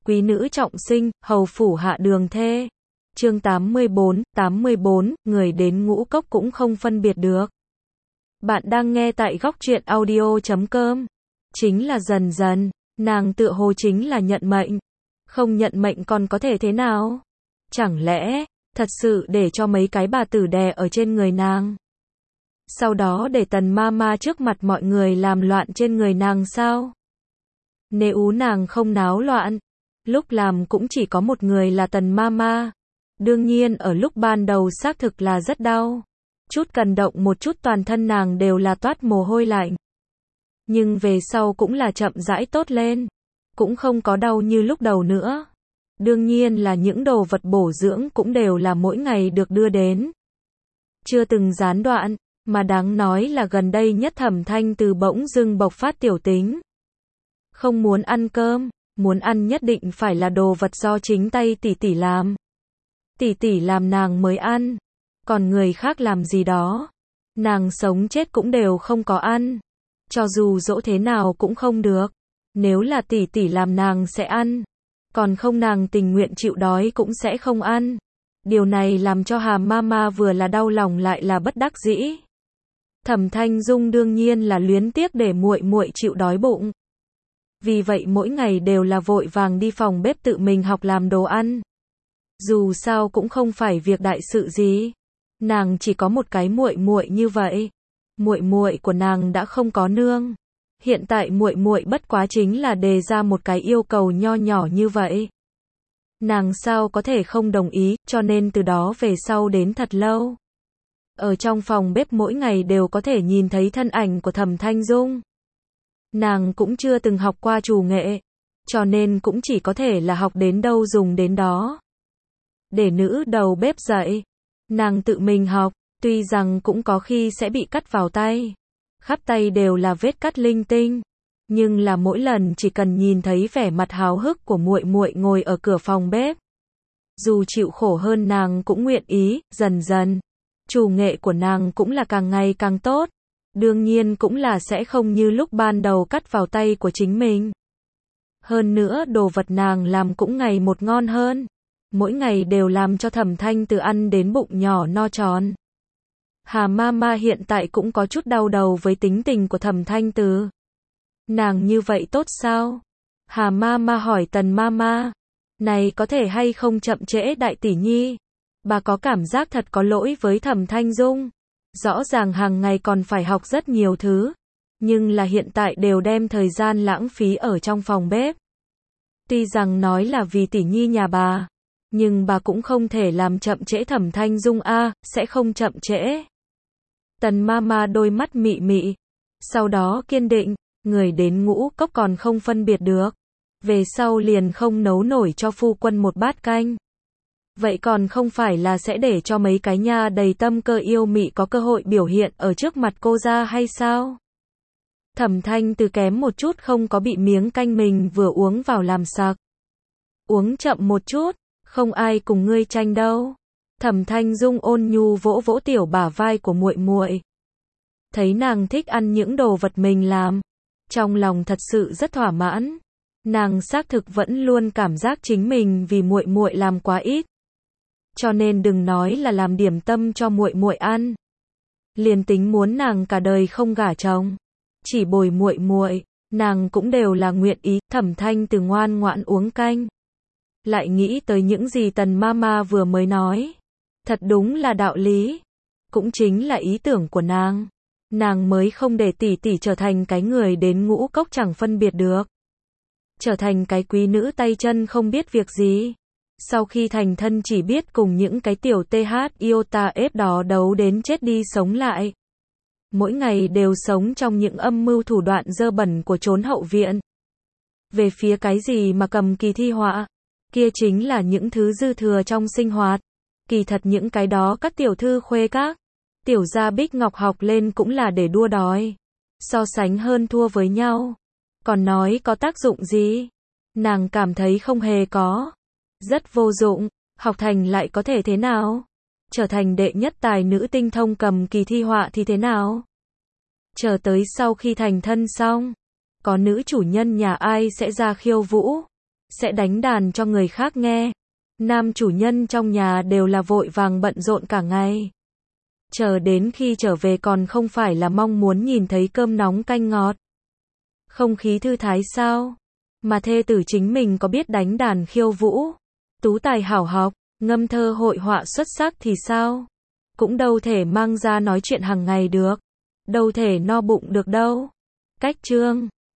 quý nữ trọng sinh, hầu phủ hạ đường thê. Chương 84, người đến ngũ cốc cũng không phân biệt được. Bạn đang nghe tại góc truyện audio.com. Chính là dần dần, nàng tựa hồ chính là nhận mệnh. Không nhận mệnh còn có thể thế nào? Chẳng lẽ, thật sự để cho mấy cái bà tử đè ở trên người nàng? Sau đó để Tần Mama trước mặt mọi người làm loạn trên người nàng sao? Nếu nàng không náo loạn, lúc làm cũng chỉ có một người là Tần Mama. Đương nhiên ở lúc ban đầu xác thực là rất đau. Chút cần động một chút toàn thân nàng đều là toát mồ hôi lạnh. Nhưng về sau cũng là chậm rãi tốt lên. Cũng không có đau như lúc đầu nữa. Đương nhiên là những đồ vật bổ dưỡng cũng đều là mỗi ngày được đưa đến. Chưa từng gián đoạn, mà đáng nói là gần đây nhất Thẩm Thanh Từ bỗng dưng bộc phát tiểu tính. Không muốn ăn cơm, muốn ăn nhất định phải là đồ vật do chính tay tỷ tỷ làm. Tỷ tỷ làm nàng mới ăn, còn người khác làm gì đó, nàng sống chết cũng đều không có ăn. Cho dù dỗ thế nào cũng không được. Nếu là tỷ tỷ làm nàng sẽ ăn, còn không nàng tình nguyện chịu đói cũng sẽ không ăn. Điều này làm cho Hà Mama vừa là đau lòng lại là bất đắc dĩ. Thẩm Thanh Dung đương nhiên là luyến tiếc để muội muội chịu đói bụng. Vì vậy mỗi ngày đều là vội vàng đi phòng bếp tự mình học làm đồ ăn. Dù sao cũng không phải việc đại sự gì. Nàng chỉ có một cái muội muội như vậy. Muội muội của nàng đã không có nương. Hiện tại muội muội bất quá chính là đề ra một cái yêu cầu nho nhỏ như vậy. Nàng sao có thể không đồng ý, cho nên từ đó về sau đến thật lâu. Ở trong phòng bếp mỗi ngày đều có thể nhìn thấy thân ảnh của Thẩm Thanh Dung. Nàng cũng chưa từng học qua trù nghệ, cho nên cũng chỉ có thể là học đến đâu dùng đến đó. Để nữ đầu bếp dạy, nàng tự mình học, tuy rằng cũng có khi sẽ bị cắt vào tay. Khắp tay đều là vết cắt linh tinh, nhưng là mỗi lần chỉ cần nhìn thấy vẻ mặt háo hức của muội muội ngồi ở cửa phòng bếp, dù chịu khổ hơn nàng cũng nguyện ý. Dần dần, trù nghệ của nàng cũng là càng ngày càng tốt. Đương nhiên cũng là sẽ không như lúc ban đầu cắt vào tay của chính mình. Hơn nữa đồ vật nàng làm cũng ngày một ngon hơn. Mỗi ngày đều làm cho Thẩm Thanh Từ ăn đến bụng nhỏ no tròn. Hà Mama hiện tại cũng có chút đau đầu với tính tình của Thẩm Thanh Từ. Nàng như vậy tốt sao? Hà Mama hỏi Tần Mama. Này có thể hay không chậm trễ đại tỷ nhi? Bà có cảm giác thật có lỗi với Thẩm Thanh Dung. Rõ ràng hàng ngày còn phải học rất nhiều thứ. Nhưng là hiện tại đều đem thời gian lãng phí ở trong phòng bếp. Tuy rằng nói là vì tỷ nhi nhà bà. Nhưng bà cũng không thể làm chậm trễ Thẩm Thanh Dung a, sẽ không chậm trễ. Tần Mama đôi mắt mị mị. Sau đó kiên định, người đến ngũ cốc còn không phân biệt được. Về sau liền không nấu nổi cho phu quân một bát canh. Vậy còn không phải là sẽ để cho mấy cái nha đầy tâm cơ yêu mị có cơ hội biểu hiện ở trước mặt cô ra hay sao? Thẩm Thanh Từ kém một chút không có bị miếng canh mình vừa uống vào làm sặc. Uống chậm một chút, không ai cùng ngươi tranh đâu. Thẩm Thanh Dung ôn nhu vỗ vỗ tiểu bả vai của muội muội. Thấy nàng thích ăn những đồ vật mình làm, trong lòng thật sự rất thỏa mãn. Nàng xác thực vẫn luôn cảm giác chính mình vì muội muội làm quá ít. Cho nên đừng nói là làm điểm tâm cho muội muội ăn. Liền tính muốn nàng cả đời không gả chồng, chỉ bồi muội muội, nàng cũng đều là nguyện ý. Thẩm Thanh Từ ngoan ngoãn uống canh. Lại nghĩ tới những gì Tần Mama vừa mới nói. Thật đúng là đạo lý. Cũng chính là ý tưởng của nàng. Nàng mới không để tỷ tỷ trở thành cái người đến ngũ cốc chẳng phân biệt được. Trở thành cái quý nữ tay chân không biết việc gì. Sau khi thành thân chỉ biết cùng những cái tiểu TH iota ép đó đấu đến chết đi sống lại. Mỗi ngày đều sống trong những âm mưu thủ đoạn dơ bẩn của chốn hậu viện. Về phía cái gì mà cầm kỳ thi họa, kia chính là những thứ dư thừa trong sinh hoạt. Kỳ thật những cái đó các tiểu thư khuê các, tiểu gia bích ngọc học lên cũng là để đua đòi. So sánh hơn thua với nhau. Còn nói có tác dụng gì? Nàng cảm thấy không hề có. Rất vô dụng, học thành lại có thể thế nào? Trở thành đệ nhất tài nữ tinh thông cầm kỳ thi họa thì thế nào? Chờ tới sau khi thành thân xong, có nữ chủ nhân nhà ai sẽ ra khiêu vũ? sẽ đánh đàn cho người khác nghe. Nam chủ nhân trong nhà đều là vội vàng bận rộn cả ngày. Chờ đến khi trở về còn không phải là mong muốn nhìn thấy cơm nóng canh ngọt. Không khí thư thái sao? Mà thê tử chính mình có biết đánh đàn khiêu vũ, tú tài hảo học, ngâm thơ hội họa xuất sắc thì sao? Cũng đâu thể mang ra nói chuyện hàng ngày được. Đâu thể no bụng được đâu. Cách chương